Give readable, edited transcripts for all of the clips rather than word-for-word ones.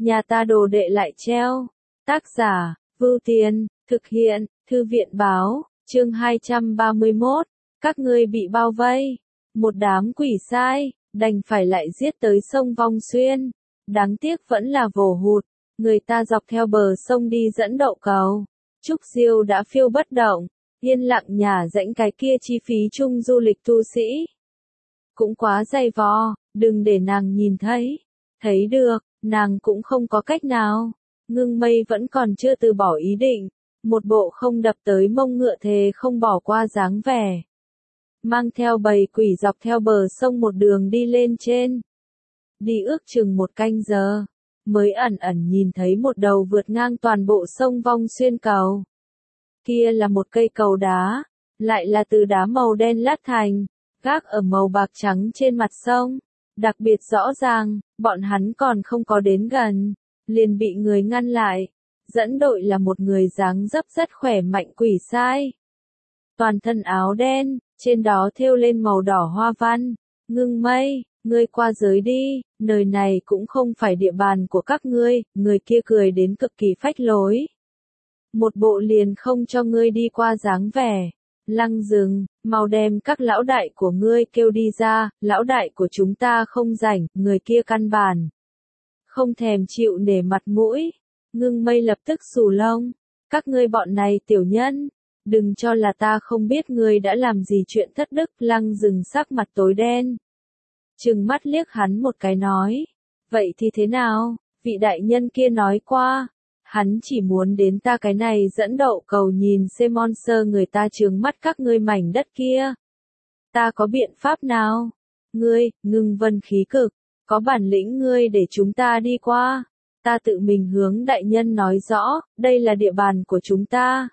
nhà ta đồ đệ lại treo. Tác giả, Vưu Tiền, thực hiện, Thư viện báo, chương 231, các ngươi bị bao vây. Một đám quỷ sai, đành phải lại giết tới sông Vong Xuyên. Đáng tiếc vẫn là vồ hụt, người ta dọc theo bờ sông đi dẫn đậu cầu. Trúc Diêu đã phiêu bất động, yên lặng nhả rãnh cái kia chi phí chung du lịch tu sĩ. Cũng quá dày vò, đừng để nàng nhìn thấy. Thấy được, nàng cũng không có cách nào. Ngưng Mây vẫn còn chưa từ bỏ ý định, một bộ không đập tới mông ngựa thề không bỏ qua dáng vẻ. Mang theo bầy quỷ dọc theo bờ sông một đường đi lên trên. Đi ước chừng một canh giờ, mới ẩn ẩn nhìn thấy một đầu vượt ngang toàn bộ sông Vong Xuyên cầu. Kia là một cây cầu đá, lại là từ đá màu đen lát thành, gác ở màu bạc trắng trên mặt sông. Đặc biệt rõ ràng, bọn hắn còn không có đến gần, liền bị người ngăn lại. Dẫn đội là một người dáng dấp rất khỏe mạnh quỷ sai. Toàn thân áo đen, trên đó thêu lên màu đỏ hoa văn. Ngưng Mây, ngươi qua giới đi, nơi này cũng không phải địa bàn của các ngươi. Người kia cười đến cực kỳ phách lối. Một bộ liền không cho ngươi đi qua dáng vẻ. Lăng Dừng, mau đem các lão đại của ngươi kêu đi ra, lão đại của chúng ta không rảnh. Người kia căn bản không thèm chịu nể mặt mũi. Ngưng Mây lập tức xù lông. Các ngươi bọn này tiểu nhân, đừng cho là ta không biết ngươi đã làm gì chuyện thất đức. Lăng Dừng sắc mặt tối đen, trừng mắt liếc hắn một cái nói. Vậy thì thế nào, vị đại nhân kia nói qua, hắn chỉ muốn đến ta cái này dẫn đậu cầu nhìn xem monster người ta trướng mắt các ngươi mảnh đất kia. Ta có biện pháp nào? Ngươi, Ngưng Vân khí cực, có bản lĩnh ngươi để chúng ta đi qua. Ta tự mình hướng đại nhân nói rõ, đây là địa bàn của chúng ta.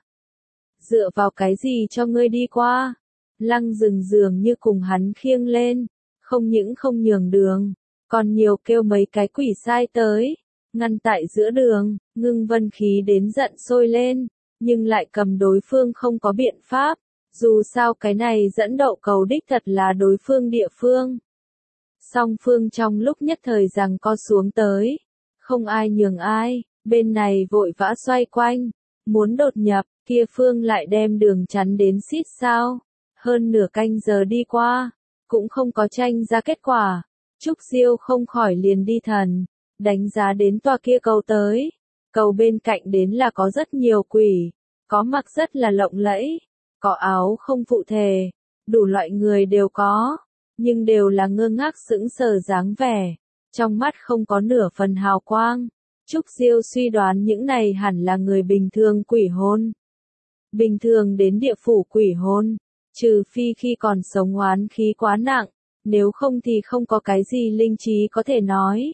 Dựa vào cái gì cho ngươi đi qua? Lăng Dừng dường như cùng hắn khiêng lên, không những không nhường đường, còn nhiều kêu mấy cái quỷ sai tới, ngăn tại giữa đường. Ngưng Vân khí đến giận sôi lên, nhưng lại cầm đối phương không có biện pháp, dù sao cái này dẫn đậu cầu đích thật là đối phương địa phương. Song phương trong lúc nhất thời giằng co xuống tới, không ai nhường ai, bên này vội vã xoay quanh, muốn đột nhập, kia phương lại đem đường chắn đến xít sao. Hơn nửa canh giờ đi qua, cũng không có tranh ra kết quả. Trúc Diêu không khỏi liền đi thần, đánh giá đến tòa kia cầu tới. Cầu bên cạnh đến là có rất nhiều quỷ, có mặc rất là lộng lẫy, có áo không phụ thề, đủ loại người đều có, nhưng đều là ngơ ngác sững sờ dáng vẻ, trong mắt không có nửa phần hào quang. Trúc Diêu suy đoán những này hẳn là người bình thường quỷ hồn. Bình thường đến địa phủ quỷ hồn, trừ phi khi còn sống oán khí quá nặng, nếu không thì không có cái gì linh trí có thể nói.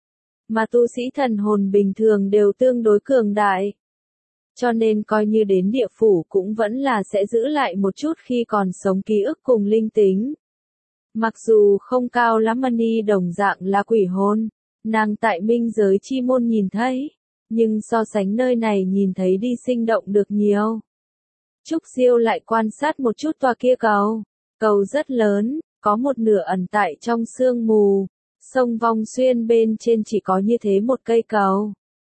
Mà tu sĩ thần hồn bình thường đều tương đối cường đại. Cho nên coi như đến địa phủ cũng vẫn là sẽ giữ lại một chút khi còn sống ký ức cùng linh tính. Mặc dù không cao lắm Mani đồng dạng là quỷ hồn, nàng tại minh giới chi môn nhìn thấy, nhưng so sánh nơi này nhìn thấy đi sinh động được nhiều. Trúc Diêu lại quan sát một chút tòa kia cầu. Cầu rất lớn, có một nửa ẩn tại trong sương mù. Sông Vong Xuyên bên trên chỉ có như thế một cây cầu.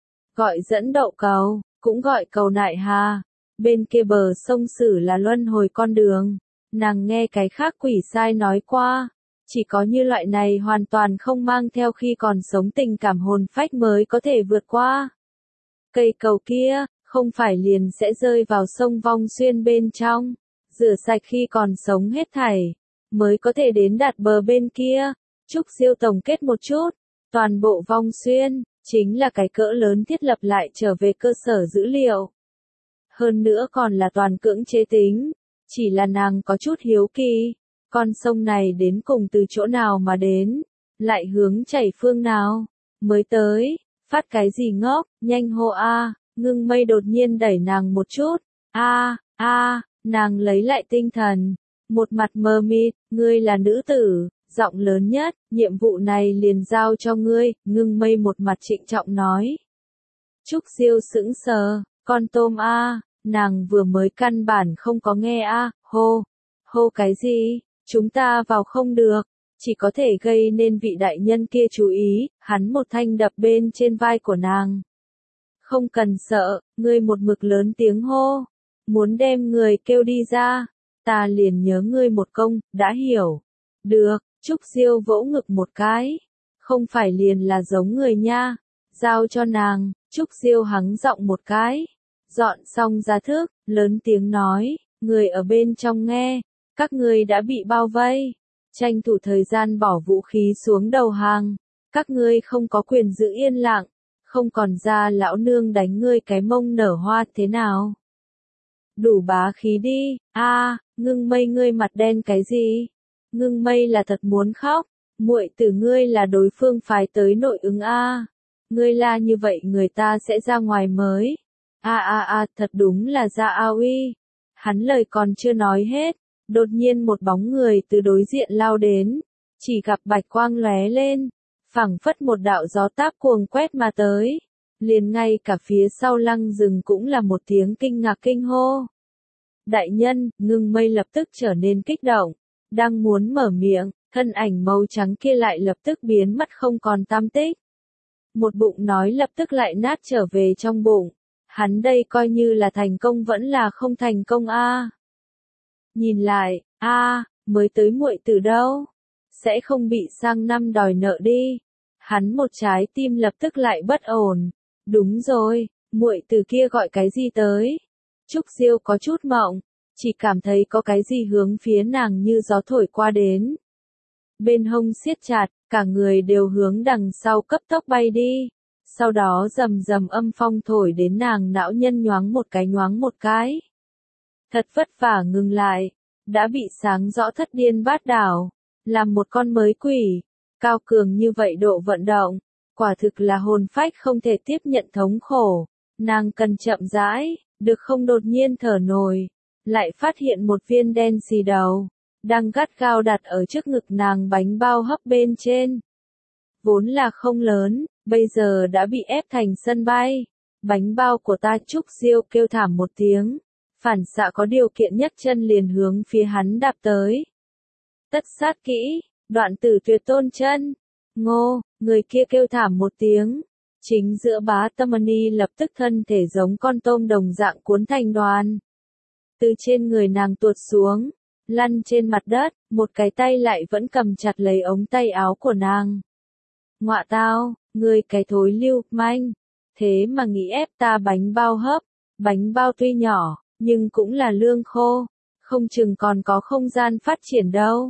Gọi dẫn đậu cầu, cũng gọi cầu nại hà. Bên kia bờ sông Sử là luân hồi con đường. Nàng nghe cái khác quỷ sai nói qua, chỉ có như loại này hoàn toàn không mang theo khi còn sống tình cảm hồn phách mới có thể vượt qua. Cây cầu kia, không phải liền sẽ rơi vào sông Vong Xuyên bên trong, rửa sạch khi còn sống hết thảy, mới có thể đến đạt bờ bên kia. Trúc Diêu tổng kết một chút, toàn bộ Vong Xuyên, chính là cái cỡ lớn thiết lập lại trở về cơ sở dữ liệu. Hơn nữa còn là toàn cưỡng chế tính, chỉ là nàng có chút hiếu kỳ, con sông này đến cùng từ chỗ nào mà đến, lại hướng chảy phương nào, mới tới, phát cái gì ngốc, nhanh hô a. Ngưng Mây đột nhiên đẩy nàng một chút, nàng lấy lại tinh thần, một mặt mờ mịt, ngươi là nữ tử, giọng lớn nhất, nhiệm vụ này liền giao cho ngươi. Ngưng Mây một mặt trịnh trọng nói. Trúc Diêu sững sờ, con tôm a, nàng vừa mới căn bản không có nghe a. Hô cái gì, chúng ta vào không được. chỉ có thể gây nên vị đại nhân kia chú ý, hắn một thanh đập bên trên vai của nàng. Không cần sợ, ngươi một mực lớn tiếng hô, muốn đem người kêu đi ra, ta liền nhớ ngươi một công, đã hiểu. Được, Trúc Diêu vỗ ngực một cái, không phải liền là giống người nha, giao cho nàng. Trúc Diêu hắng giọng một cái, dọn xong ra thức, lớn tiếng nói, người ở bên trong nghe, các ngươi đã bị bao vây, tranh thủ thời gian bỏ vũ khí xuống đầu hàng, các ngươi không có quyền giữ yên lặng, không còn ra lão nương đánh ngươi cái mông nở hoa thế nào. Đủ bá khí đi, Ngưng Mây ngươi mặt đen cái gì? Ngưng Mây là thật muốn khóc, muội tử ngươi là đối phương phái tới nội ứng ngươi la như vậy người ta sẽ ra ngoài mới. Thật đúng là ra uy. Hắn lời còn chưa nói hết, đột nhiên một bóng người từ đối diện lao đến, chỉ gặp bạch quang lóe lên, phảng phất một đạo gió táp cuồng quét mà tới, liền ngay cả phía sau Lăng Rừng cũng là một tiếng kinh ngạc kinh hô. Đại nhân, Ngưng Mây lập tức trở nên kích động, đang muốn mở miệng, thân ảnh màu trắng kia lại lập tức biến mất không còn tăm tích. Một bụng nói lập tức lại nát trở về trong bụng. Hắn đây coi như là thành công vẫn là không thành công Nhìn lại, mới tới muội từ đâu? Sẽ không bị sang năm đòi nợ đi. Hắn một trái tim lập tức lại bất ổn. Đúng rồi, muội từ kia gọi cái gì tới? Trúc Diêu có chút mộng, chỉ cảm thấy có cái gì hướng phía nàng như gió thổi qua đến. Bên hông siết chặt, cả người đều hướng đằng sau cấp tốc bay đi. Sau đó rầm rầm âm phong thổi đến nàng não nhân nhoáng một cái. Thật vất vả ngừng lại, đã bị sáng rõ thất điên bát đảo, làm một con mới quỷ, cao cường như vậy độ vận động, quả thực là hồn phách không thể tiếp nhận thống khổ, nàng cần chậm rãi, được không đột nhiên thở nổi, lại phát hiện một viên đen xì đầu, đang gắt gao đặt ở trước ngực nàng bánh bao hấp bên trên. Vốn là không lớn, bây giờ đã bị ép thành sân bay. Bánh bao của ta. Trúc Diêu kêu thảm một tiếng, phản xạ có điều kiện nhấc chân liền hướng phía hắn đạp tới. Tất sát kỹ, đoạn tử tuyệt tôn chân. Ngô, người kia kêu thảm một tiếng. Chính giữa Bá Tâm Ni lập tức thân thể giống con tôm đồng dạng cuốn thành đoàn. Từ trên người nàng tuột xuống, lăn trên mặt đất, một cái tay lại vẫn cầm chặt lấy ống tay áo của nàng. Ngọa tao, ngươi cái thối lưu manh, thế mà nghĩ ép ta bánh bao hấp, bánh bao tuy nhỏ, nhưng cũng là lương khô, không chừng còn có không gian phát triển đâu.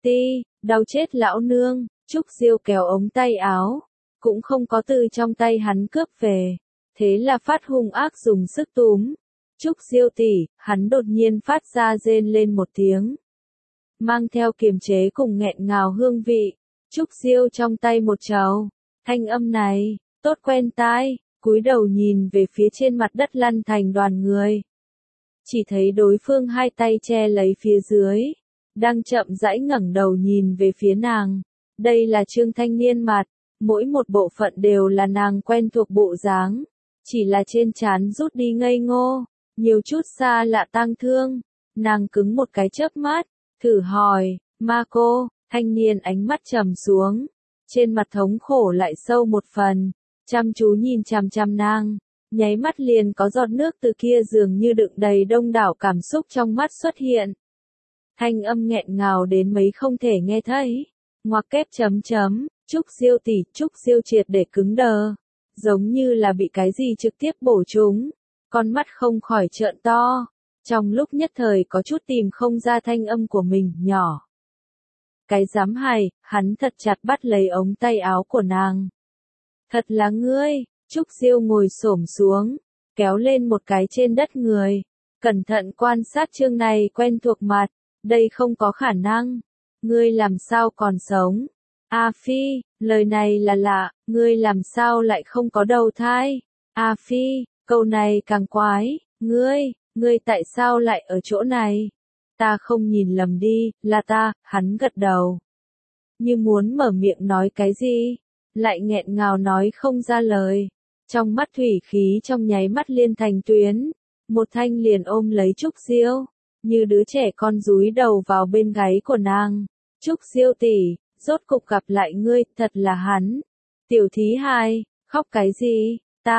Đau chết lão nương. Trúc Diêu kéo ống tay áo, cũng không có từ trong tay hắn cướp về, thế là phát hung ác dùng sức túm. Trúc Diêu tỷ, hắn đột nhiên phát ra rên lên một tiếng, mang theo kiềm chế cùng nghẹn ngào hương vị. Trúc Diêu trong tay một trầu, thanh âm này, tốt quen tai, cúi đầu nhìn về phía trên mặt đất lăn thành đoàn người. Chỉ thấy đối phương hai tay che lấy phía dưới, đang chậm rãi ngẩng đầu nhìn về phía nàng. Đây là Trương Thanh Niên mặt, mỗi một bộ phận đều là nàng quen thuộc bộ dáng, chỉ là trên trán rút đi ngây ngô, nhiều chút xa lạ tang thương. Nàng cứng một cái chớp mắt, thử hỏi, ma cô. Thanh niên ánh mắt trầm xuống, trên mặt thống khổ lại sâu một phần, chăm chú nhìn chằm chằm nàng, nháy mắt liền có giọt nước từ kia dường như đựng đầy đông đảo cảm xúc trong mắt xuất hiện. Thanh âm nghẹn ngào đến mấy không thể nghe thấy, ngoặc kép chấm chấm, Trúc Diêu tỷ. Trúc Diêu triệt để cứng đờ, giống như là bị cái gì trực tiếp bổ trúng, con mắt không khỏi trợn to, trong lúc nhất thời có chút tìm không ra thanh âm của mình, nhỏ. Cái dám hài, hắn thật chặt bắt lấy ống tay áo của nàng. Thật là ngươi. Trúc Diêu ngồi xổm xuống, kéo lên một cái trên đất người, cẩn thận quan sát chương này quen thuộc mặt, đây không có khả năng. Ngươi làm sao còn sống? A Phi, lời này là lạ, ngươi làm sao lại không có đầu thai? A Phi, câu này càng quái, ngươi tại sao lại ở chỗ này? Ta không nhìn lầm đi, là ta. Hắn gật đầu, như muốn mở miệng nói cái gì, lại nghẹn ngào nói không ra lời. Trong mắt thủy khí trong nháy mắt liên thành tuyến, một thanh liền ôm lấy Trúc Diêu, như đứa trẻ con dúi đầu vào bên gáy của nàng. Trúc Diêu tỷ, rốt cục gặp lại ngươi, thật là hắn. Tiểu thí hài, khóc cái gì,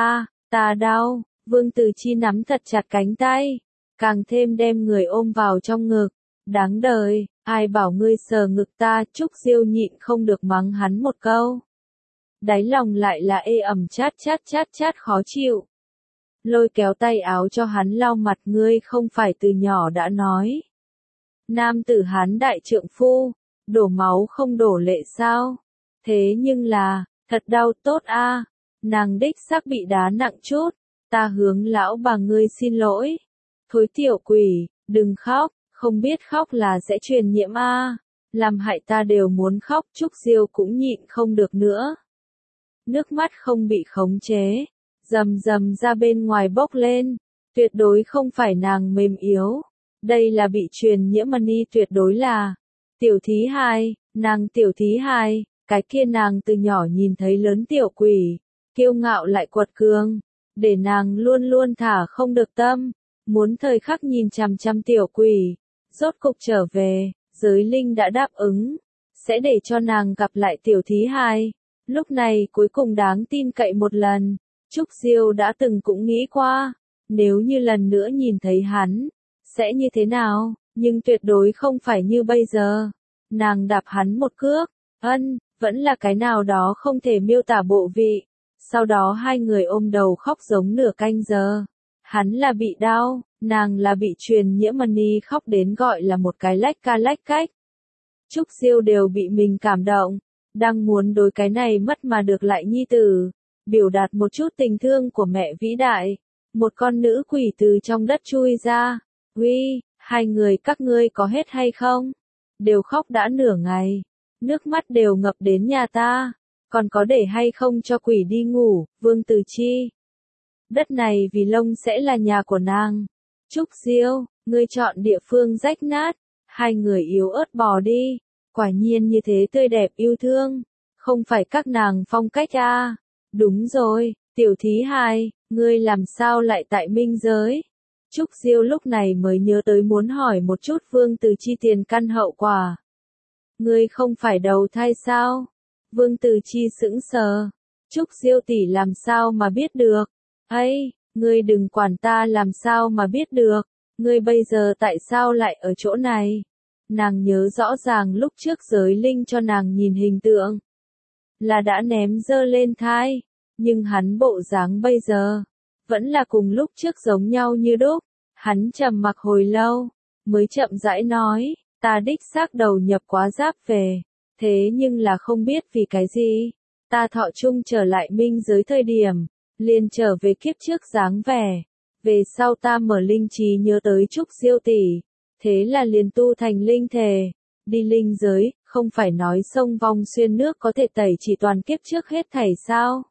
ta đau, Vương Từ Chi nắm thật chặt cánh tay, càng thêm đem người ôm vào trong ngực, đáng đời, ai bảo ngươi sờ ngực ta, Trúc Diêu nhịn không được mắng hắn một câu. Đáy lòng lại là ê ẩm chát khó chịu. Lôi kéo tay áo cho hắn lau mặt, ngươi không phải từ nhỏ đã nói. Nam tử Hán đại trượng phu, đổ máu không đổ lệ sao? Thế nhưng là, thật đau tốt a. Nàng đích xác bị đá nặng chút, ta hướng lão bà ngươi xin lỗi. Thối tiểu quỷ, đừng khóc, không biết khóc là sẽ truyền nhiễm a. Làm hại ta đều muốn khóc, Trúc Diêu cũng nhịn không được nữa. Nước mắt không bị khống chế, rầm rầm ra bên ngoài bốc lên, tuyệt đối không phải nàng mềm yếu. Đây là bị truyền nhiễm mani, tuyệt đối là tiểu thí hài, nàng tiểu thí hài, cái kia nàng từ nhỏ nhìn thấy lớn tiểu quỷ, kiêu ngạo lại quật cường, để nàng luôn luôn thả không được tâm, muốn thời khắc nhìn chằm chằm tiểu quỷ. Rốt cục trở về, giới linh đã đáp ứng, sẽ để cho nàng gặp lại tiểu thí hài. Lúc này cuối cùng đáng tin cậy một lần, Trúc Diêu đã từng cũng nghĩ qua, nếu như lần nữa nhìn thấy hắn, sẽ như thế nào, nhưng tuyệt đối không phải như bây giờ. Nàng đạp hắn một cước, vẫn là cái nào đó không thể miêu tả bộ vị. Sau đó hai người ôm đầu khóc giống nửa canh giờ. Hắn là bị đau, nàng là bị truyền nhiễm mani, khóc đến gọi là một cái lách ca lách cách. Trúc Diêu đều bị mình cảm động, đang muốn đối cái này mất mà được lại nhi tử, biểu đạt một chút tình thương của mẹ vĩ đại. Một con nữ quỷ từ trong đất chui ra, uy, hai người các ngươi có hết hay không? Đều khóc đã nửa ngày, nước mắt đều ngập đến nhà ta, còn có để hay không cho quỷ đi ngủ, Vương Từ Chi. Đất này vì lông sẽ là nhà của nàng. Trúc Diêu, ngươi chọn địa phương rách nát, hai người yếu ớt bò đi, quả nhiên như thế tươi đẹp yêu thương, không phải các nàng phong cách a. Đúng rồi, tiểu thí hài, ngươi làm sao lại tại minh giới? Trúc Diêu lúc này mới nhớ tới muốn hỏi một chút Vương Từ Chi tiền căn hậu quả. Ngươi không phải đầu thai sao? Vương Từ Chi sững sờ. Trúc Diêu tỷ làm sao mà biết được? Ấy, ngươi đừng quản ta làm sao mà biết được. Ngươi bây giờ tại sao lại ở chỗ này? Nàng nhớ rõ ràng lúc trước giới linh cho nàng nhìn hình tượng, là đã ném dơ lên thai, nhưng hắn bộ dáng bây giờ, vẫn là cùng lúc trước giống nhau như đúc. Hắn trầm mặc hồi lâu, mới chậm rãi nói, ta đích xác đầu nhập quá giáp về, thế nhưng là không biết vì cái gì, ta thọ chung trở lại minh giới thời điểm, liền trở về kiếp trước dáng vẻ, về sau ta mở linh trí nhớ tới Trúc Diêu tỷ, thế là liền tu thành linh thể, đi linh giới, không phải nói sông vong xuyên nước có thể tẩy chỉ toàn kiếp trước hết thảy sao?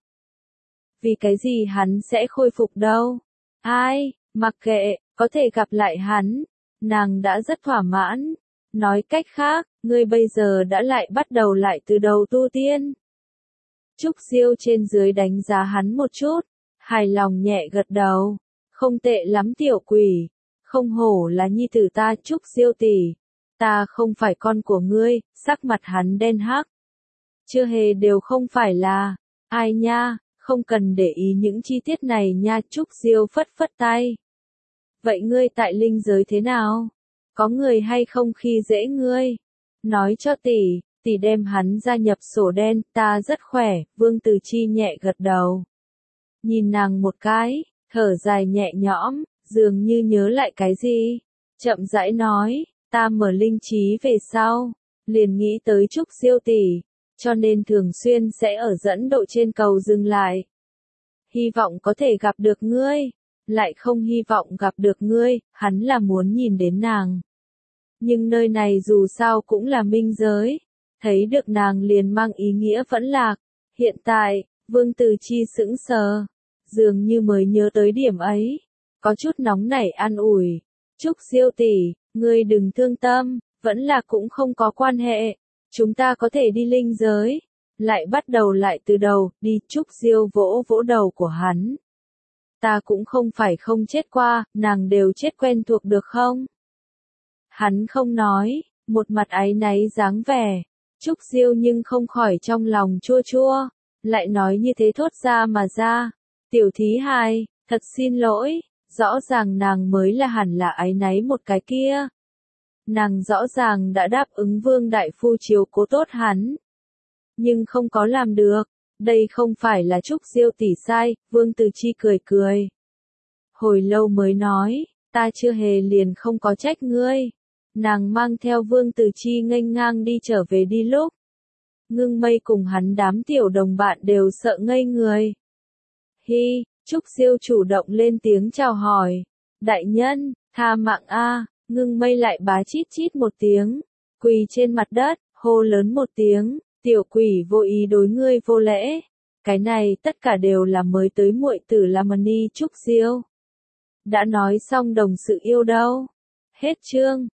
Vì cái gì hắn sẽ khôi phục đâu? Ai, mặc kệ, có thể gặp lại hắn, nàng đã rất thỏa mãn. Nói cách khác, ngươi bây giờ đã lại bắt đầu lại từ đầu tu tiên. Trúc Diêu trên dưới đánh giá hắn một chút, hài lòng nhẹ gật đầu. Không tệ lắm tiểu quỷ, không hổ là nhi tử ta Trúc Diêu tỷ. Ta không phải con của ngươi, sắc mặt hắn đen hắc. Chưa hề đều không phải là, ai nha, không cần để ý những chi tiết này nha. Trúc Diêu phất phất tay. Vậy ngươi tại linh giới thế nào? Có người hay không khi dễ ngươi? Nói cho tỷ, tỷ đem hắn gia nhập sổ đen, ta rất khỏe, Vương Từ Chi nhẹ gật đầu. Nhìn nàng một cái, thở dài nhẹ nhõm, dường như nhớ lại cái gì. Chậm rãi nói, ta mở linh trí về sau, liền nghĩ tới Trúc Diêu tỷ, cho nên thường xuyên sẽ ở dẫn độ trên cầu dừng lại. Hy vọng có thể gặp được ngươi, lại không hy vọng gặp được ngươi, hắn là muốn nhìn đến nàng. Nhưng nơi này dù sao cũng là minh giới, thấy được nàng liền mang ý nghĩa vẫn lạc. Hiện tại, Vương Từ Chi sững sờ, dường như mới nhớ tới điểm ấy, có chút nóng nảy an ủi. Trúc Diêu tỷ, ngươi đừng thương tâm, vẫn là cũng không có quan hệ, chúng ta có thể đi linh giới, lại bắt đầu lại từ đầu, đi. Trúc Diêu vỗ vỗ đầu của hắn. Ta cũng không phải không chết qua, nàng đều chết quen thuộc được không? Hắn không nói, một mặt áy náy dáng vẻ. Trúc Diêu nhưng không khỏi trong lòng chua chua, lại nói như thế thốt ra mà ra. Tiểu thí hài, thật xin lỗi, rõ ràng nàng mới là hẳn là áy náy một cái kia. Nàng rõ ràng đã đáp ứng Vương Đại Phu chiếu cố tốt hắn, nhưng không có làm được. Đây không phải là Trúc Diêu tỷ sai, Vương Từ Chi cười cười. Hồi lâu mới nói, ta chưa hề liền không có trách ngươi. Nàng mang theo Vương Từ Chi nghênh ngang đi trở về đi lúc. Ngưng Mây cùng hắn đám tiểu đồng bạn đều sợ ngây người. Hi, Trúc Diêu chủ động lên tiếng chào hỏi. Đại nhân, tha mạng a. Ngưng Mây lại bá chít chít một tiếng, quỳ trên mặt đất, hô lớn một tiếng, tiểu quỷ vô ý đối ngươi vô lễ. Cái này tất cả đều là mới tới muội tử Lamani Trúc Diêu. Đã nói xong đồng sự yêu đâu. Hết chương.